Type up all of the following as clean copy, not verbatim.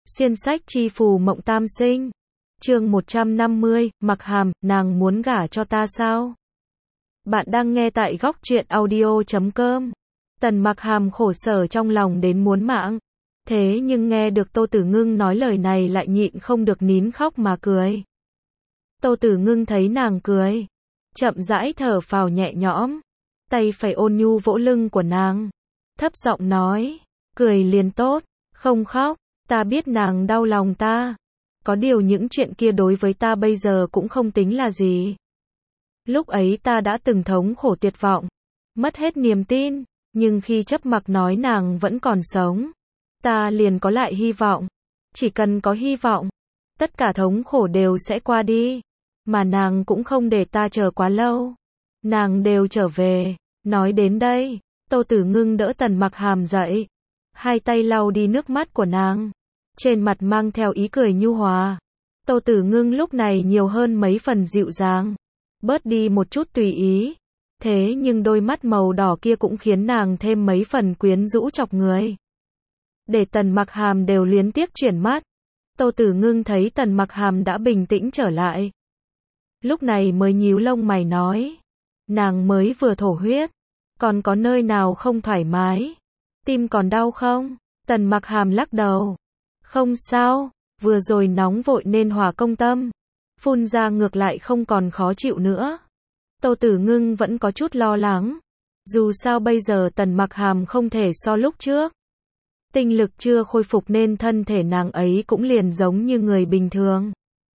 Xuyên sách chi phù mộng tam sinh. Chương 150, Mặc Hàm, nàng muốn gả cho ta sao? Bạn đang nghe tại góc truyện audio.com. Tần Mặc Hàm khổ sở trong lòng đến muốn mạng. Thế nhưng nghe được Tô Tử Ngưng nói lời này lại nhịn không được nín khóc mà cười. Tô Tử Ngưng thấy nàng cười, chậm rãi thở phào nhẹ nhõm, tay phải ôn nhu vỗ lưng của nàng, thấp giọng nói, cười liền tốt, không khóc, ta biết nàng đau lòng ta. Có điều những chuyện kia đối với ta bây giờ cũng không tính là gì. Lúc ấy ta đã từng thống khổ tuyệt vọng, mất hết niềm tin, nhưng khi chấp mặc nói nàng vẫn còn sống, ta liền có lại hy vọng. Chỉ cần có hy vọng, tất cả thống khổ đều sẽ qua đi. Mà nàng cũng không để ta chờ quá lâu. Nàng đều trở về. Nói đến đây, Tô Tử Ngưng đỡ Tần Mặc Hàm dậy, hai tay lau đi nước mắt của nàng, trên mặt mang theo ý cười nhu hòa. Tô Tử Ngưng lúc này nhiều hơn mấy phần dịu dàng, bớt đi một chút tùy ý. Thế nhưng đôi mắt màu đỏ kia cũng khiến nàng thêm mấy phần quyến rũ chọc người. Để Tần Mặc Hàm đều luyến tiếc chuyển mắt. Tô Tử Ngưng thấy Tần Mặc Hàm đã bình tĩnh trở lại, lúc này mới nhíu lông mày nói, nàng mới vừa thổ huyết, còn có nơi nào không thoải mái? Tim còn đau không? Tần Mặc Hàm lắc đầu. Không sao, vừa rồi nóng vội nên hỏa công tâm, phun ra ngược lại không còn khó chịu nữa. Tô Tử Ngưng vẫn có chút lo lắng. Dù sao bây giờ Tần Mặc Hàm không thể so lúc trước. Tinh lực chưa khôi phục nên thân thể nàng ấy cũng liền giống như người bình thường.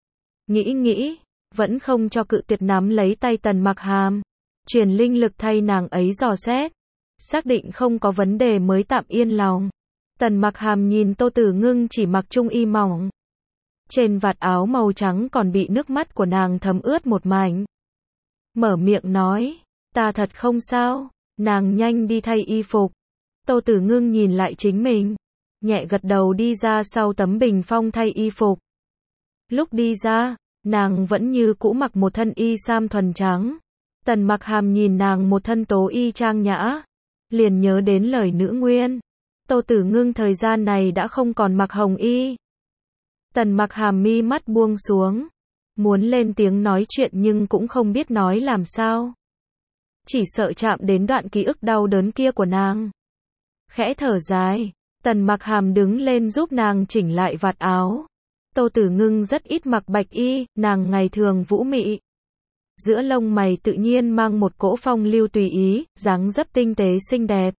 Nghĩ, vẫn không cho cự tuyệt nắm lấy tay Tần Mặc Hàm, truyền linh lực thay nàng ấy dò xét, xác định không có vấn đề mới tạm yên lòng. Tần Mặc Hàm nhìn Tô Tử Ngưng chỉ mặc trung y mỏng, trên vạt áo màu trắng còn bị nước mắt của nàng thấm ướt một mảnh. Mở miệng nói, ta thật không sao. Nàng nhanh đi thay y phục. Tô Tử Ngưng nhìn lại chính mình, nhẹ gật đầu đi ra sau tấm bình phong thay y phục. Lúc đi ra, nàng vẫn như cũ mặc một thân y sam thuần trắng. Tần Mặc Hàm nhìn nàng một thân tố y trang nhã, liền nhớ đến lời nữ nguyên. Tô Tử Ngưng thời gian này đã không còn mặc hồng y. Tần Mặc Hàm mi mắt buông xuống, muốn lên tiếng nói chuyện nhưng cũng không biết nói làm sao. Chỉ sợ chạm đến đoạn ký ức đau đớn kia của nàng. Khẽ thở dài, Tần Mặc Hàm đứng lên giúp nàng chỉnh lại vạt áo. Tô Tử Ngưng rất ít mặc bạch y, nàng ngày thường vũ mị. Giữa lông mày tự nhiên mang một cỗ phong lưu tùy ý, dáng dấp tinh tế xinh đẹp.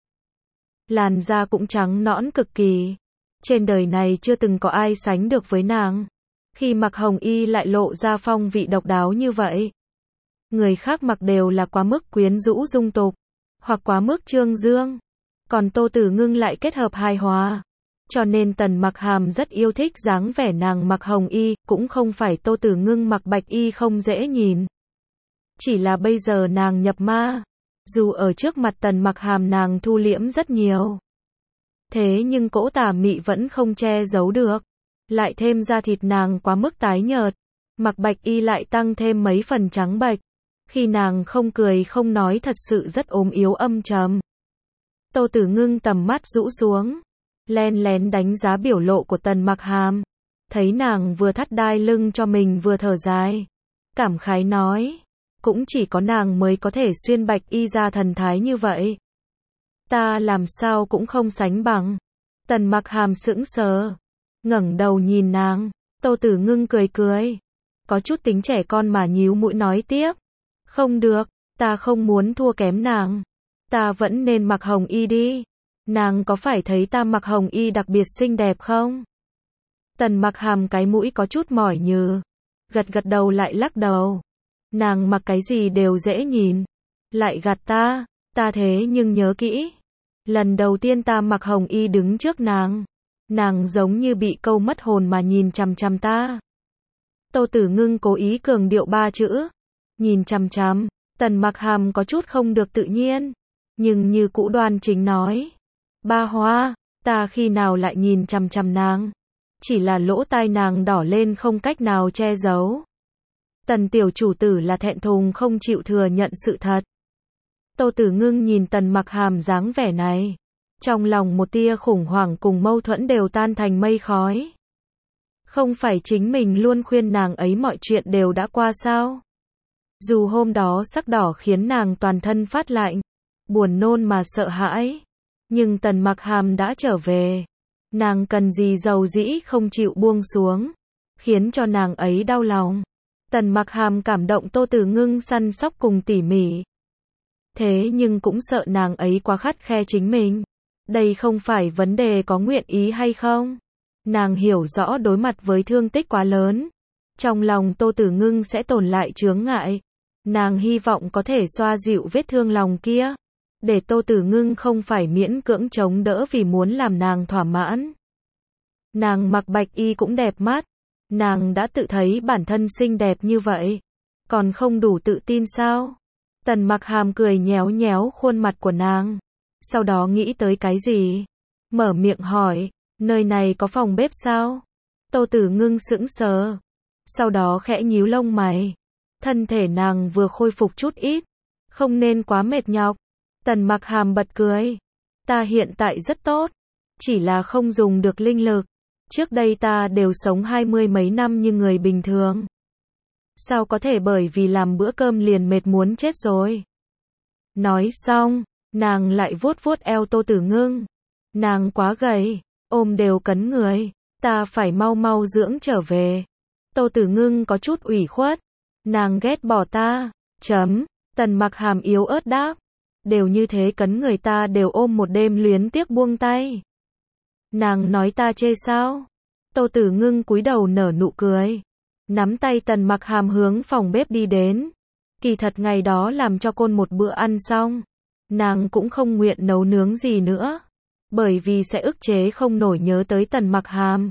Làn da cũng trắng nõn cực kỳ. Trên đời này chưa từng có ai sánh được với nàng. Khi mặc hồng y lại lộ ra phong vị độc đáo như vậy. Người khác mặc đều là quá mức quyến rũ dung tục, hoặc quá mức trương dương. Còn Tô Tử Ngưng lại kết hợp hài hòa. Cho nên Tần Mặc Hàm rất yêu thích dáng vẻ nàng mặc hồng y, cũng không phải Tô Tử Ngưng mặc bạch y không dễ nhìn. Chỉ là bây giờ nàng nhập ma. Dù ở trước mặt Tần Mặc Hàm nàng thu liễm rất nhiều. Thế nhưng cỗ tà mị vẫn không che giấu được. Lại thêm da thịt nàng quá mức tái nhợt. Mặc bạch y lại tăng thêm mấy phần trắng bệch. Khi nàng không cười không nói thật sự rất ốm yếu âm trầm. Tô Tử Ngưng tầm mắt rũ xuống, len lén đánh giá biểu lộ của Tần Mặc Hàm. Thấy nàng vừa thắt đai lưng cho mình vừa thở dài, cảm khái nói, cũng chỉ có nàng mới có thể xuyên bạch y ra thần thái như vậy. Ta làm sao cũng không sánh bằng. Tần Mặc Hàm sững sờ, ngẩng đầu nhìn nàng. Tô Tử Ngưng cười cười, có chút tính trẻ con mà nhíu mũi nói tiếp, không được, ta không muốn thua kém nàng. Ta vẫn nên mặc hồng y đi. Nàng có phải thấy ta mặc hồng y đặc biệt xinh đẹp không? Tần Mặc Hàm cái mũi có chút mỏi nhừ, gật gật đầu lại lắc đầu. Nàng mặc cái gì đều dễ nhìn. Lại gạt ta thế nhưng nhớ kỹ. Lần đầu tiên ta mặc hồng y đứng trước nàng, nàng giống như bị câu mất hồn mà nhìn chằm chằm ta. Tô Tử Ngưng cố ý cường điệu ba chữ, nhìn chằm chằm. Tần Mặc Hàm có chút không được tự nhiên, nhưng như cũ đoan chính nói, Ba Hoa, ta khi nào lại nhìn chằm chằm nàng? Chỉ là lỗ tai nàng đỏ lên không cách nào che giấu. Tần tiểu chủ tử là thẹn thùng không chịu thừa nhận sự thật. Tô Tử Ngưng nhìn Tần Mặc Hàm dáng vẻ này, trong lòng một tia khủng hoảng cùng mâu thuẫn đều tan thành mây khói. Không phải chính mình luôn khuyên nàng ấy mọi chuyện đều đã qua sao? Dù hôm đó sắc đỏ khiến nàng toàn thân phát lạnh, buồn nôn mà sợ hãi, nhưng Tần Mặc Hàm đã trở về. Nàng cần gì dầu dĩ không chịu buông xuống, khiến cho nàng ấy đau lòng. Tần Mặc Hàm cảm động Tô Tử Ngưng săn sóc cùng tỉ mỉ. Thế nhưng cũng sợ nàng ấy quá khắt khe chính mình. Đây không phải vấn đề có nguyện ý hay không. Nàng hiểu rõ đối mặt với thương tích quá lớn, trong lòng Tô Tử Ngưng sẽ tồn lại chướng ngại. Nàng hy vọng có thể xoa dịu vết thương lòng kia, để Tô Tử Ngưng không phải miễn cưỡng chống đỡ vì muốn làm nàng thỏa mãn. Nàng mặc bạch y cũng đẹp mắt, nàng đã tự thấy bản thân xinh đẹp như vậy, còn không đủ tự tin sao? Tần Mặc Hàm cười nhéo nhéo khuôn mặt của nàng, sau đó nghĩ tới cái gì, mở miệng hỏi, nơi này có phòng bếp sao? Tô Tử Ngưng sững sờ, sau đó khẽ nhíu lông mày. Thân thể nàng vừa khôi phục chút ít, không nên quá mệt nhọc. Tần Mặc Hàm bật cười, ta hiện tại rất tốt, chỉ là không dùng được linh lực. Trước đây ta đều sống 20 mấy năm như người bình thường. Sao có thể bởi vì làm bữa cơm liền mệt muốn chết rồi? Nói xong, nàng lại vuốt vuốt eo Tô Tử Ngưng. Nàng quá gầy, ôm đều cấn người, ta phải mau mau dưỡng trở về. Tô Tử Ngưng có chút ủy khuất, nàng ghét bỏ ta. Tần Mặc Hàm yếu ớt đáp, đều như thế cấn người ta đều ôm một đêm luyến tiếc buông tay. Nàng nói ta chê sao? Tô Tử Ngưng cúi đầu nở nụ cười, nắm tay Tần Mặc Hàm hướng phòng bếp đi đến. Kỳ thật ngày đó làm cho côn một bữa ăn xong, nàng cũng không nguyện nấu nướng gì nữa, bởi vì sẽ ức chế không nổi nhớ tới Tần Mặc Hàm.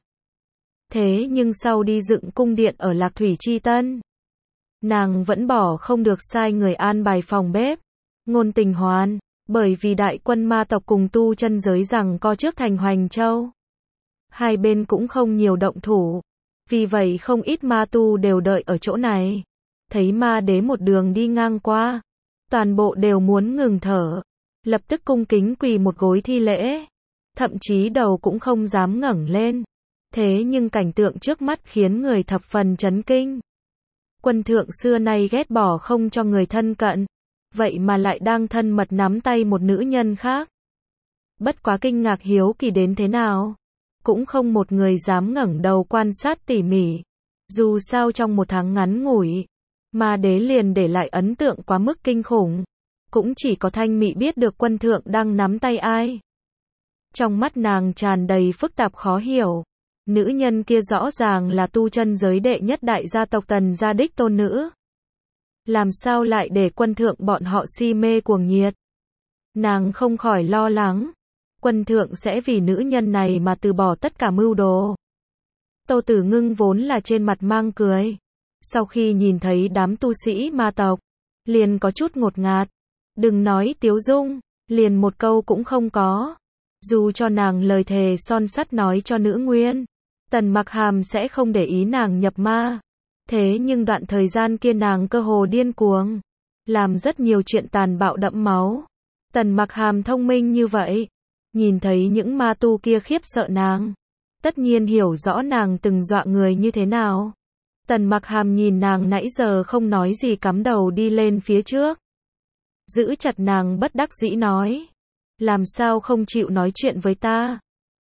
Thế nhưng sau đi dựng cung điện ở Lạc Thủy Chi Tân, nàng vẫn bỏ không được sai người an bài phòng bếp. Ngôn Tình Hoan, bởi vì đại quân ma tộc cùng tu chân giới rằng co trước thành Hoành Châu, hai bên cũng không nhiều động thủ, vì vậy không ít ma tu đều đợi ở chỗ này. Thấy ma đế một đường đi ngang qua, toàn bộ đều muốn ngừng thở, lập tức cung kính quỳ một gối thi lễ, thậm chí đầu cũng không dám ngẩng lên. Thế nhưng cảnh tượng trước mắt khiến người thập phần chấn kinh. Quân thượng xưa nay ghét bỏ không cho người thân cận, vậy mà lại đang thân mật nắm tay một nữ nhân khác. Bất quá kinh ngạc hiếu kỳ đến thế nào, cũng không một người dám ngẩng đầu quan sát tỉ mỉ. Dù sao trong một tháng ngắn ngủi, ma đế liền để lại ấn tượng quá mức kinh khủng. Cũng chỉ có Thanh Mị biết được quân thượng đang nắm tay ai. Trong mắt nàng tràn đầy phức tạp khó hiểu. Nữ nhân kia rõ ràng là tu chân giới đệ nhất đại gia tộc Tần gia đích tôn nữ. Làm sao lại để quân thượng bọn họ si mê cuồng nhiệt? Nàng không khỏi lo lắng, quân thượng sẽ vì nữ nhân này mà từ bỏ tất cả mưu đồ. Tô Tử Ngưng vốn là trên mặt mang cười, sau khi nhìn thấy đám tu sĩ ma tộc, liền có chút ngột ngạt. Đừng nói tiếu dung, liền một câu cũng không có. Dù cho nàng lời thề son sắt nói cho nữ nguyên, Tần Mặc Hàm sẽ không để ý nàng nhập ma. Thế nhưng đoạn thời gian kia nàng cơ hồ điên cuồng, làm rất nhiều chuyện tàn bạo đẫm máu. Tần Mặc Hàm thông minh như vậy, nhìn thấy những ma tu kia khiếp sợ nàng, tất nhiên hiểu rõ nàng từng dọa người như thế nào. Tần Mặc Hàm nhìn nàng nãy giờ không nói gì cắm đầu đi lên phía trước, giữ chặt nàng bất đắc dĩ nói, làm sao không chịu nói chuyện với ta?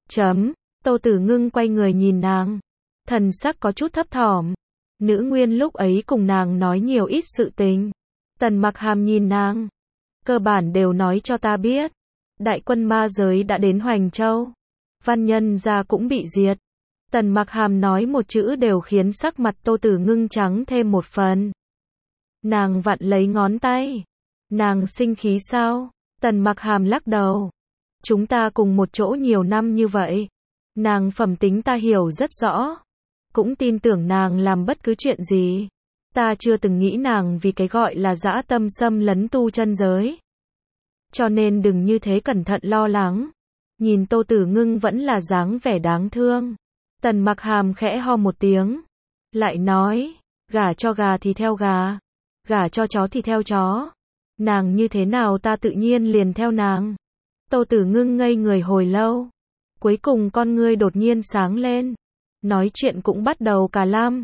Tô Tử Ngưng quay người nhìn nàng, thần sắc có chút thấp thỏm. Nữ nguyên lúc ấy cùng nàng nói nhiều ít sự tình. Tần Mặc Hàm nhìn nàng, cơ bản đều nói cho ta biết. Đại quân ma giới đã đến Hoành Châu, Văn Nhân gia cũng bị diệt. Tần Mặc Hàm nói một chữ đều khiến sắc mặt Tô Tử Ngưng trắng thêm một phần. Nàng vặn lấy ngón tay. Nàng sinh khí sao? Tần Mặc Hàm lắc đầu. Chúng ta cùng một chỗ nhiều năm như vậy, nàng phẩm tính ta hiểu rất rõ, cũng tin tưởng nàng làm bất cứ chuyện gì. Ta chưa từng nghĩ nàng vì cái gọi là dã tâm xâm lấn tu chân giới. Cho nên đừng như thế cẩn thận lo lắng. Nhìn Tô Tử Ngưng vẫn là dáng vẻ đáng thương. Tần Mặc Hàm khẽ ho một tiếng, lại nói, gả cho gà thì theo gà, gả cho chó thì theo chó. Nàng như thế nào ta tự nhiên liền theo nàng. Tô Tử Ngưng ngây người hồi lâu, cuối cùng con ngươi đột nhiên sáng lên. nói chuyện cũng bắt đầu cả lăm.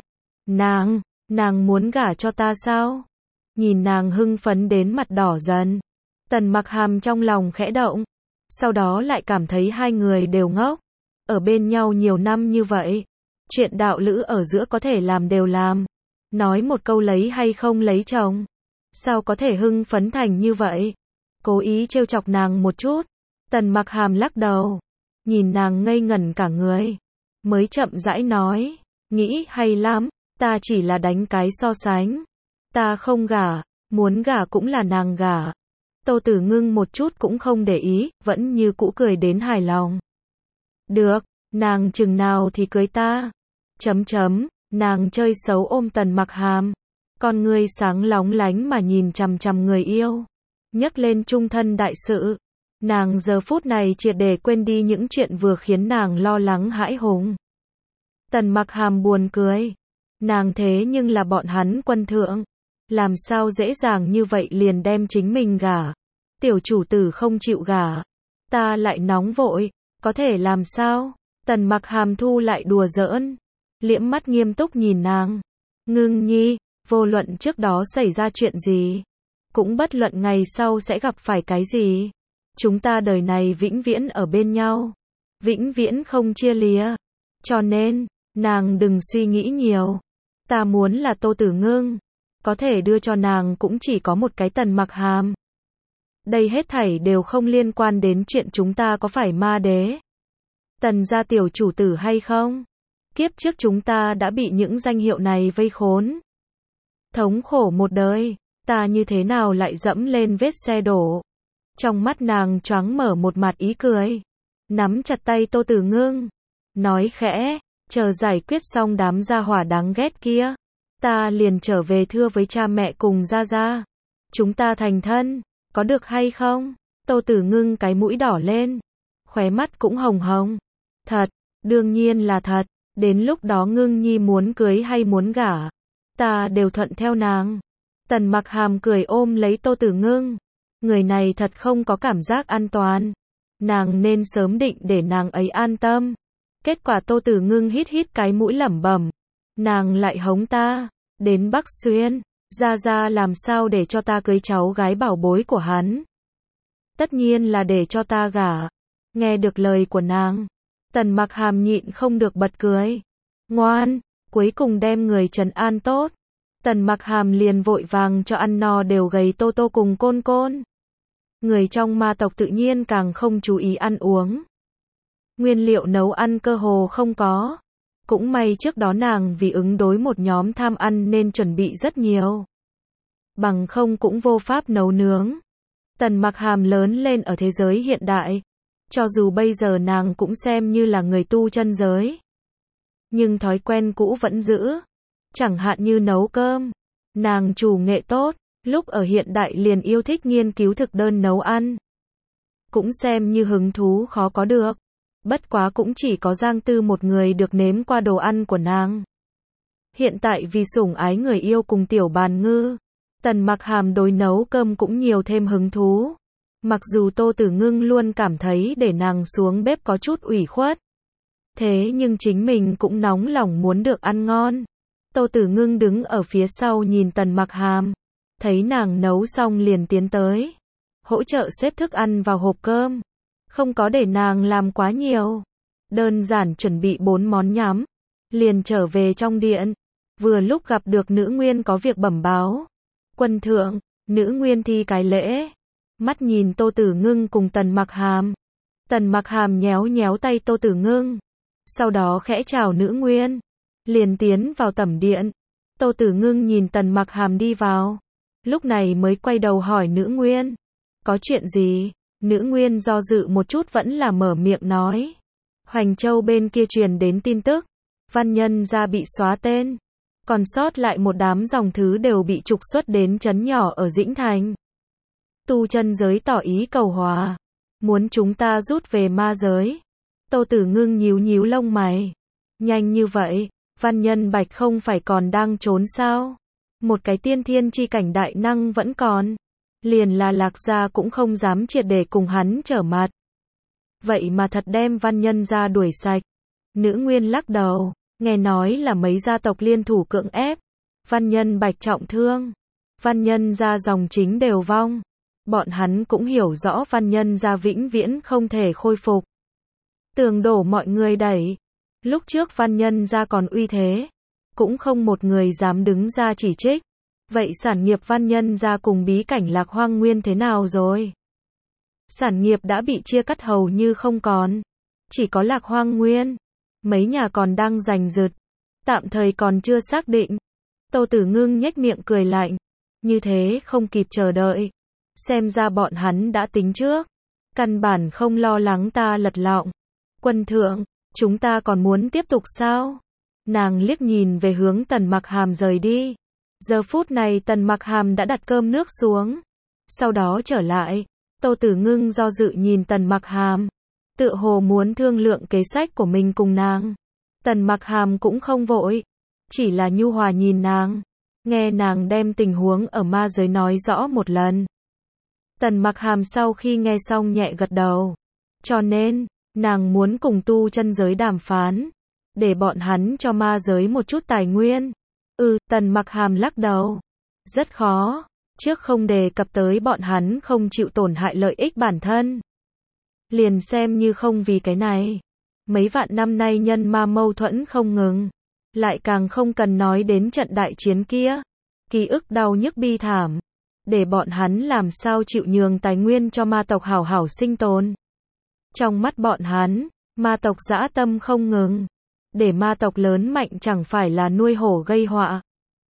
Nàng muốn gả cho ta sao? Nhìn nàng hưng phấn đến mặt đỏ dần. Tần Mặc Hàm trong lòng khẽ động. Sau đó lại cảm thấy hai người đều ngốc. Ở bên nhau nhiều năm như vậy. Chuyện đạo lữ ở giữa có thể làm đều làm. Nói một câu lấy hay không lấy chồng. Sao có thể hưng phấn thành như vậy? Cố ý trêu chọc nàng một chút. Tần Mặc Hàm lắc đầu. Nhìn nàng ngây ngẩn cả người. Mới chậm rãi nói. Nghĩ hay lắm. Ta chỉ là đánh cái so sánh. Ta không gả. Muốn gả cũng là nàng gả. Tô Tử Ngưng một chút cũng không để ý. Vẫn như cũ cười đến hài lòng. Được. Nàng chừng nào thì cưới ta. Nàng chơi xấu ôm Tần Mặc Hàm. Con ngươi sáng lóng lánh mà nhìn chằm chằm người yêu. Nhắc lên chung thân đại sự. Nàng giờ phút này triệt để quên đi những chuyện vừa khiến nàng lo lắng hãi hùng. Tần Mặc Hàm buồn cười. Nàng thế nhưng là bọn hắn quân thượng. Làm sao dễ dàng như vậy liền đem chính mình gả. Tiểu chủ tử không chịu gả. Ta lại nóng vội. Có thể làm sao? Tần Mặc Hàm thu lại đùa giỡn. Liễm mắt nghiêm túc nhìn nàng. Ngưng nhi, vô luận trước đó xảy ra chuyện gì. Cũng bất luận ngày sau sẽ gặp phải cái gì. Chúng ta đời này vĩnh viễn ở bên nhau. Vĩnh viễn không chia lìa. Cho nên, nàng đừng suy nghĩ nhiều. Ta muốn là Tô Tử Ngưng. Có thể đưa cho nàng cũng chỉ có một cái Tần Mặc Hàm. Đây hết thảy đều không liên quan đến chuyện chúng ta có phải ma đế. Tần gia tiểu chủ tử hay không? Kiếp trước chúng ta đã bị những danh hiệu này vây khốn. Thống khổ một đời, ta như thế nào lại dẫm lên vết xe đổ. Trong mắt nàng choáng mở một mặt ý cười. Nắm chặt tay Tô Tử Ngưng. Nói khẽ, chờ giải quyết xong đám gia hỏa đáng ghét kia. Ta liền trở về thưa với cha mẹ cùng gia gia. Chúng ta thành thân, có được hay không? Tô Tử Ngưng cái mũi đỏ lên. Khóe mắt cũng hồng hồng. Thật, đương nhiên là thật. Đến lúc đó Ngưng nhi muốn cưới hay muốn gả. Ta đều thuận theo nàng. Tần Mặc Hàm cười ôm lấy Tô Tử Ngưng. Người này thật không có cảm giác an toàn. Nàng nên sớm định để nàng ấy an tâm. Kết quả Tô Tử Ngưng hít hít cái mũi lẩm bẩm. Nàng lại hống ta. Đến Bắc Xuyên. Gia gia làm sao để cho ta cưới cháu gái bảo bối của hắn. Tất nhiên là để cho ta gả. Nghe được lời của nàng. Tần Mặc Hàm nhịn không được bật cười. Ngoan. Cuối cùng đem người trấn an tốt. Tần Mặc Hàm liền vội vàng cho ăn no đều gầy Tô Tô cùng Côn Côn. Người trong ma tộc tự nhiên càng không chú ý ăn uống. Nguyên liệu nấu ăn cơ hồ không có. Cũng may trước đó nàng vì ứng đối một nhóm tham ăn nên chuẩn bị rất nhiều. Bằng không cũng vô pháp nấu nướng. Tần Mặc Hàm lớn lên ở thế giới hiện đại. Cho dù bây giờ nàng cũng xem như là người tu chân giới. Nhưng thói quen cũ vẫn giữ. Chẳng hạn như nấu cơm. Nàng chủ nghệ tốt. Lúc ở hiện đại liền yêu thích nghiên cứu thực đơn nấu ăn. Cũng xem như hứng thú khó có được. Bất quá cũng chỉ có Giang Tư một người được nếm qua đồ ăn của nàng. Hiện tại vì sủng ái người yêu cùng Tiểu Bàn Ngư. Tần Mặc Hàm đối nấu cơm cũng nhiều thêm hứng thú. Mặc dù Tô Tử Ngưng luôn cảm thấy để nàng xuống bếp có chút ủy khuất. Thế nhưng chính mình cũng nóng lòng muốn được ăn ngon. Tô Tử Ngưng đứng ở phía sau nhìn Tần Mặc Hàm. Thấy nàng nấu xong liền tiến tới. Hỗ trợ xếp thức ăn vào hộp cơm. Không có để nàng làm quá nhiều. Đơn giản chuẩn bị 4 món nhắm. Liền trở về trong điện. Vừa lúc gặp được nữ nguyên có việc bẩm báo. Quân thượng, nữ nguyên thi cái lễ. Mắt nhìn Tô Tử Ngưng cùng Tần Mặc Hàm. Tần Mặc Hàm nhéo nhéo tay Tô Tử Ngưng. Sau đó khẽ chào nữ nguyên. Liền tiến vào tẩm điện. Tô Tử Ngưng nhìn Tần Mặc Hàm đi vào. Lúc này mới quay đầu hỏi nữ nguyên. Có chuyện gì? Nữ nguyên do dự một chút vẫn là mở miệng nói. Hoành Châu bên kia truyền đến tin tức. Văn Nhân gia bị xóa tên. Còn sót lại một đám dòng thứ đều bị trục xuất đến trấn nhỏ ở Dĩnh Thành. Tu chân giới tỏ ý cầu hòa. Muốn chúng ta rút về ma giới. Tô Tử Ngưng nhíu nhíu lông mày. Nhanh như vậy, Văn Nhân Bạch không phải còn đang trốn sao? Một cái tiên thiên chi cảnh đại năng vẫn còn. Liền là Lạc gia cũng không dám triệt để cùng hắn trở mặt. Vậy mà thật đem Văn Nhân gia đuổi sạch. Nữ nguyên lắc đầu. Nghe nói là mấy gia tộc liên thủ cưỡng ép. Văn Nhân Bạch trọng thương. Văn Nhân gia dòng chính đều vong. Bọn hắn cũng hiểu rõ Văn Nhân gia vĩnh viễn không thể khôi phục. Tường đổ mọi người đẩy. Lúc trước Văn Nhân gia còn uy thế. Cũng không một người dám đứng ra chỉ trích. Vậy sản nghiệp Văn Nhân gia cùng bí cảnh Lạc Hoang Nguyên thế nào rồi? Sản nghiệp đã bị chia cắt hầu như không còn. Chỉ có Lạc Hoang Nguyên. Mấy nhà còn đang giành giật. Tạm thời còn chưa xác định. Tô Tử Ngưng nhếch miệng cười lạnh. Như thế không kịp chờ đợi. Xem ra bọn hắn đã tính trước. Căn bản không lo lắng ta lật lọng. Quân thượng, chúng ta còn muốn tiếp tục sao? Nàng liếc nhìn về hướng Tần Mặc Hàm rời đi. Giờ phút này Tần Mặc Hàm đã đặt cơm nước xuống. Sau đó trở lại. Tô Tử Ngưng do dự nhìn Tần Mặc Hàm. Tựa hồ muốn thương lượng kế sách của mình cùng nàng. Tần Mặc Hàm cũng không vội. Chỉ là nhu hòa nhìn nàng. Nghe nàng đem tình huống ở ma giới nói rõ một lần. Tần Mặc Hàm sau khi nghe xong nhẹ gật đầu. Cho nên, nàng muốn cùng tu chân giới đàm phán. Để bọn hắn cho ma giới một chút tài nguyên. Tần Mặc Hàm lắc đầu. Rất khó. Trước không đề cập tới bọn hắn không chịu tổn hại lợi ích bản thân. Liền xem như không vì cái này. Mấy vạn năm nay nhân ma mâu thuẫn không ngừng. Lại càng không cần nói đến trận đại chiến kia. Ký ức đau nhức bi thảm. Để bọn hắn làm sao chịu nhường tài nguyên cho ma tộc hảo hảo sinh tồn. Trong mắt bọn hắn, ma tộc dã tâm không ngừng. Để ma tộc lớn mạnh chẳng phải là nuôi hổ gây họa.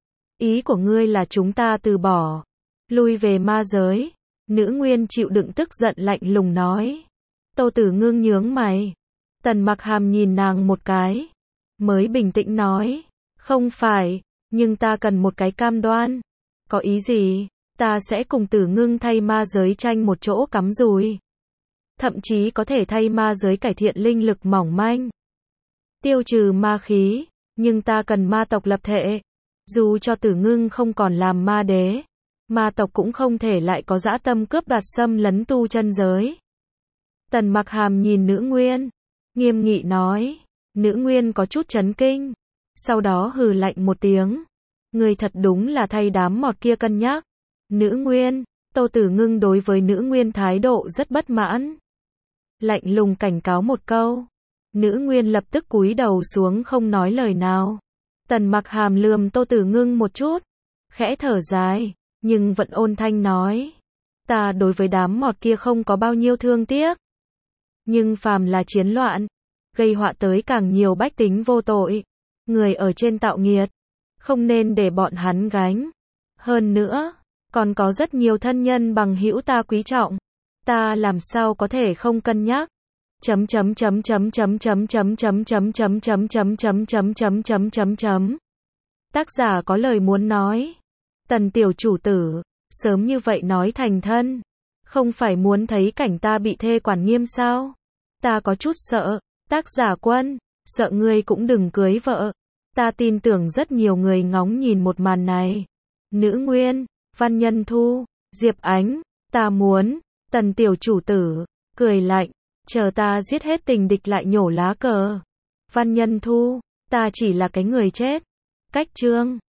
Ý của ngươi là chúng ta từ bỏ. Lui về ma giới. Nữ Nguyên chịu đựng tức giận lạnh lùng nói. Tô Tử Ngưng nhướng mày. Tần Mặc Hàm nhìn nàng một cái. Mới bình tĩnh nói. Không phải, nhưng ta cần một cái cam đoan. Có ý gì? Ta sẽ cùng Tử Ngưng thay ma giới tranh một chỗ cắm rùi. Thậm chí có thể thay ma giới cải thiện linh lực mỏng manh. Tiêu trừ ma khí. Nhưng ta cần ma tộc lập thể. Dù cho Tử Ngưng không còn làm ma đế. Ma tộc cũng không thể lại có dã tâm cướp đoạt xâm lấn tu chân giới. Tần Mặc Hàm nhìn Nữ Nguyên. Nghiêm nghị nói. Nữ Nguyên có chút chấn kinh. Sau đó hừ lạnh một tiếng. Người thật đúng là thay đám mọt kia cân nhắc. Nữ Nguyên. Tô Tử Ngưng đối với Nữ Nguyên thái độ rất bất mãn. Lạnh lùng cảnh cáo một câu. Nữ Nguyên lập tức cúi đầu xuống không nói lời nào. Tần Mặc Hàm lườm Tô Tử Ngưng một chút. Khẽ thở dài. Nhưng vẫn ôn thanh nói. Ta đối với đám mọt kia không có bao nhiêu thương tiếc. Nhưng phàm là chiến loạn. Gây họa tới càng nhiều bách tính vô tội. Người ở trên tạo nghiệt. Không nên để bọn hắn gánh. Hơn nữa. Còn có rất nhiều thân nhân bằng hữu ta quý trọng. Ta làm sao có thể không cân nhắc. Tác giả có lời muốn nói. Tần tiểu chủ tử. Sớm như vậy nói thành thân. Không phải muốn thấy cảnh ta bị thê quản nghiêm sao? Ta có chút sợ. Tác giả Quân. Sợ ngươi cũng đừng cưới vợ. Ta tin tưởng rất nhiều người ngóng nhìn một màn này. Nữ Nguyên. Văn Nhân Thu. Diệp Ánh. Ta muốn. Tần tiểu chủ tử. Cười lạnh. Chờ ta giết hết tình địch lại nhổ lá cờ. Văn Nhân Thu. Ta chỉ là cái người chết. Cách chương.